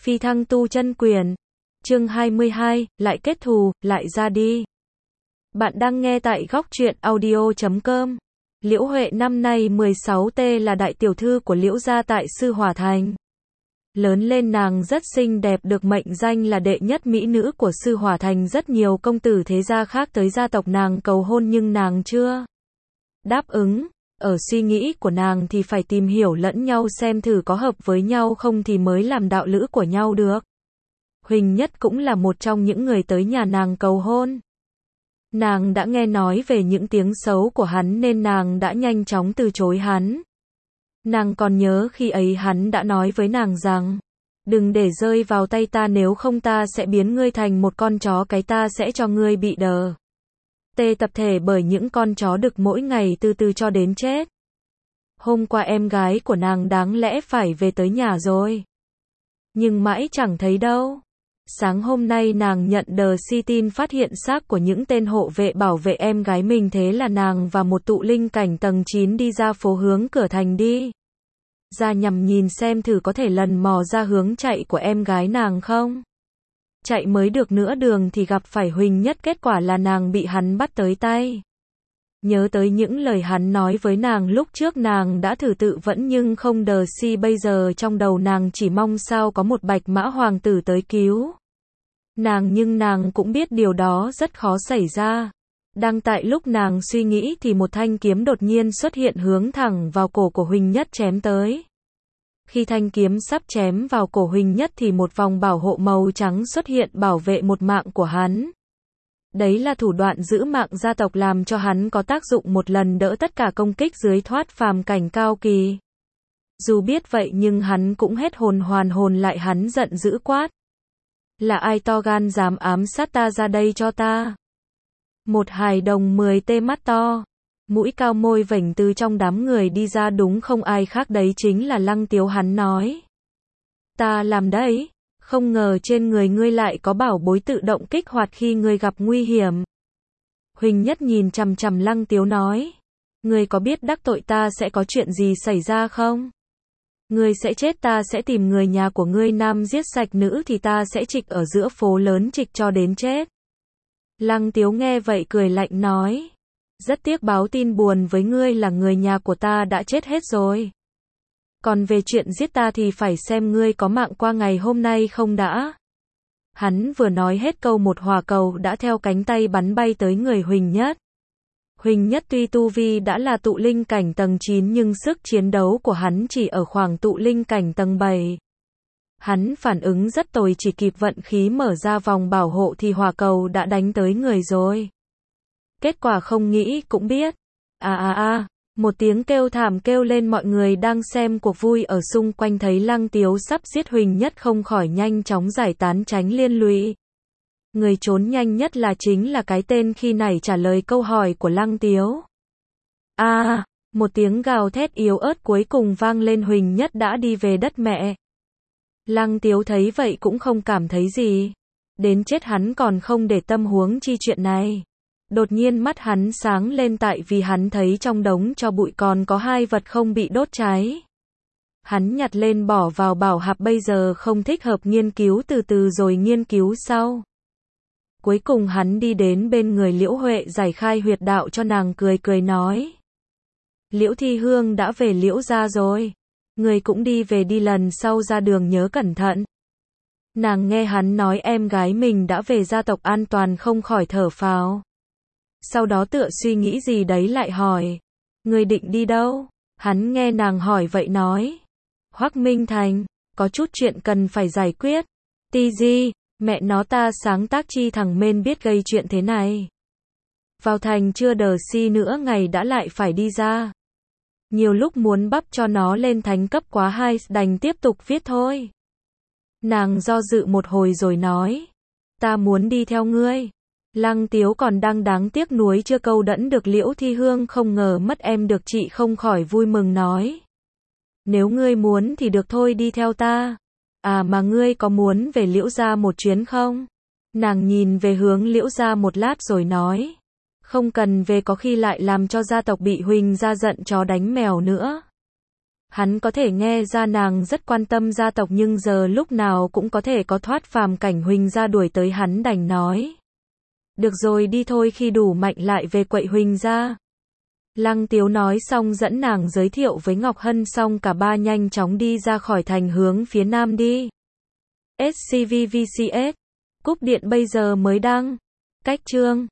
Phi thăng tu chân quyền. Chương 22, lại kết thù, lại ra đi. Bạn đang nghe tại góc truyện audio.com. Liễu Huệ năm nay 16T là đại tiểu thư của Liễu gia tại Sư Hỏa Thành. Lớn lên nàng rất xinh đẹp, được mệnh danh là đệ nhất mỹ nữ của Sư Hỏa Thành. Rất nhiều công tử thế gia khác tới gia tộc nàng cầu hôn nhưng nàng chưa đáp ứng. Ở suy nghĩ của nàng thì phải tìm hiểu lẫn nhau xem thử có hợp với nhau không thì mới làm đạo lữ của nhau được. Huỳnh Nhất cũng là một trong những người tới nhà nàng cầu hôn. Nàng đã nghe nói về những tiếng xấu của hắn nên nàng đã nhanh chóng từ chối hắn. Nàng còn nhớ khi ấy hắn đã nói với nàng rằng, đừng để rơi vào tay ta, nếu không ta sẽ biến ngươi thành một con chó cái, ta sẽ cho ngươi bị đờ tê tập thể bởi những con chó đực mỗi ngày từ từ cho đến chết. Hôm qua em gái của nàng đáng lẽ phải về tới nhà rồi, nhưng mãi chẳng thấy đâu. Sáng hôm nay nàng nhận được tin phát hiện xác của những tên hộ vệ bảo vệ em gái mình, thế là nàng và một tụ linh cảnh tầng 9 đi ra phố hướng cửa thành đi ra nhằm nhìn xem thử có thể lần mò ra hướng chạy của em gái nàng không. Chạy mới được nửa đường thì gặp phải Huỳnh Nhất, kết quả là nàng bị hắn bắt tới tay. Nhớ tới những lời hắn nói với nàng lúc trước, nàng đã thử tự vẫn nhưng không đờ si, bây giờ trong đầu nàng chỉ mong sao có một Bạch Mã hoàng tử tới cứu nàng, nhưng nàng cũng biết điều đó rất khó xảy ra. Đang tại lúc nàng suy nghĩ thì một thanh kiếm đột nhiên xuất hiện hướng thẳng vào cổ của Huỳnh Nhất chém tới. Khi thanh kiếm sắp chém vào cổ Huỳnh Nhất thì một vòng bảo hộ màu trắng xuất hiện bảo vệ một mạng của hắn. Đấy là thủ đoạn giữ mạng gia tộc, làm cho hắn có tác dụng một lần đỡ tất cả công kích dưới thoát phàm cảnh cao kỳ. Dù biết vậy nhưng hắn cũng hết hồn hoàn hồn lại, hắn giận dữ quát: là ai to gan dám ám sát ta, ra đây cho ta. Một hài đồng 10T mắt to, mũi cao môi vểnh từ trong đám người đi ra, đúng không ai khác đấy chính là Lăng Tiếu. Hắn nói: ta làm đấy, không ngờ trên người ngươi lại có bảo bối tự động kích hoạt khi ngươi gặp nguy hiểm. Huỳnh Nhất nhìn chằm chằm Lăng Tiếu nói: ngươi có biết đắc tội ta sẽ có chuyện gì xảy ra không? Ngươi sẽ chết, ta sẽ tìm người nhà của ngươi, nam giết sạch nữ thì ta sẽ trịch ở giữa phố lớn, trịch cho đến chết. Lăng Tiếu nghe vậy cười lạnh nói: rất tiếc báo tin buồn với ngươi là người nhà của ta đã chết hết rồi. Còn về chuyện giết ta thì phải xem ngươi có mạng qua ngày hôm nay không đã. Hắn vừa nói hết câu, một hỏa cầu đã theo cánh tay bắn bay tới người Huỳnh Nhất. Huỳnh Nhất tuy tu vi đã là tụ linh cảnh tầng 9 nhưng sức chiến đấu của hắn chỉ ở khoảng tụ linh cảnh tầng 7. Hắn phản ứng rất tồi, chỉ kịp vận khí mở ra vòng bảo hộ thì hỏa cầu đã đánh tới người rồi. Kết quả không nghĩ cũng biết. Một tiếng kêu thảm kêu lên, mọi người đang xem cuộc vui ở xung quanh thấy Lăng Tiếu sắp giết Huỳnh Nhất không khỏi nhanh chóng giải tán tránh liên lụy. Người trốn nhanh nhất là chính là cái tên khi nãy trả lời câu hỏi của Lăng Tiếu. Một tiếng gào thét yếu ớt cuối cùng vang lên, Huỳnh Nhất đã đi về đất mẹ. Lăng Tiếu thấy vậy cũng không cảm thấy gì. Đến chết hắn còn không để tâm huống chi chuyện này. Đột nhiên mắt hắn sáng lên tại vì hắn thấy trong đống tro bụi còn có hai vật không bị đốt cháy. Hắn nhặt lên bỏ vào bảo hạp, bây giờ không thích hợp, nghiên cứu từ từ rồi nghiên cứu sau. Cuối cùng hắn đi đến bên người Liễu Huệ giải khai huyệt đạo cho nàng, cười cười nói: Liễu Thi Hương đã về Liễu gia rồi. Người cũng đi về đi, lần sau ra đường nhớ cẩn thận. Nàng nghe hắn nói em gái mình đã về gia tộc an toàn không khỏi thở phào. Sau đó tựa suy nghĩ gì đấy lại hỏi: người định đi đâu? Hắn nghe nàng hỏi vậy nói: Hoắc Minh Thành, có chút chuyện cần phải giải quyết. Ti gì, mẹ nó, ta sáng tác chi thằng mên biết gây chuyện thế này. Vào thành chưa đờ si nữa ngày đã lại phải đi ra. Nhiều lúc muốn bắp cho nó lên thánh cấp quá hay, đành tiếp tục viết thôi. Nàng do dự một hồi rồi nói: ta muốn đi theo ngươi. Lăng Tiếu còn đang đáng tiếc nuối chưa câu đẫn được Liễu Thi Hương, không ngờ mất em được chị, không khỏi vui mừng nói: nếu ngươi muốn thì được thôi, đi theo ta. Mà ngươi có muốn về Liễu gia một chuyến không? Nàng nhìn về hướng Liễu gia một lát rồi nói: không cần về, có khi lại làm cho gia tộc bị Huỳnh gia giận chó đánh mèo nữa. Hắn có thể nghe ra nàng rất quan tâm gia tộc nhưng giờ lúc nào cũng có thể có thoát phàm cảnh Huỳnh gia đuổi tới hắn đành nói. Được rồi đi thôi khi đủ mạnh lại về quậy Huỳnh gia. Lăng Tiếu nói xong dẫn nàng giới thiệu với Ngọc Hân xong cả ba nhanh chóng đi ra khỏi thành hướng phía nam đi. SCVVCS. Cúp điện bây giờ mới đăng. Cách chương.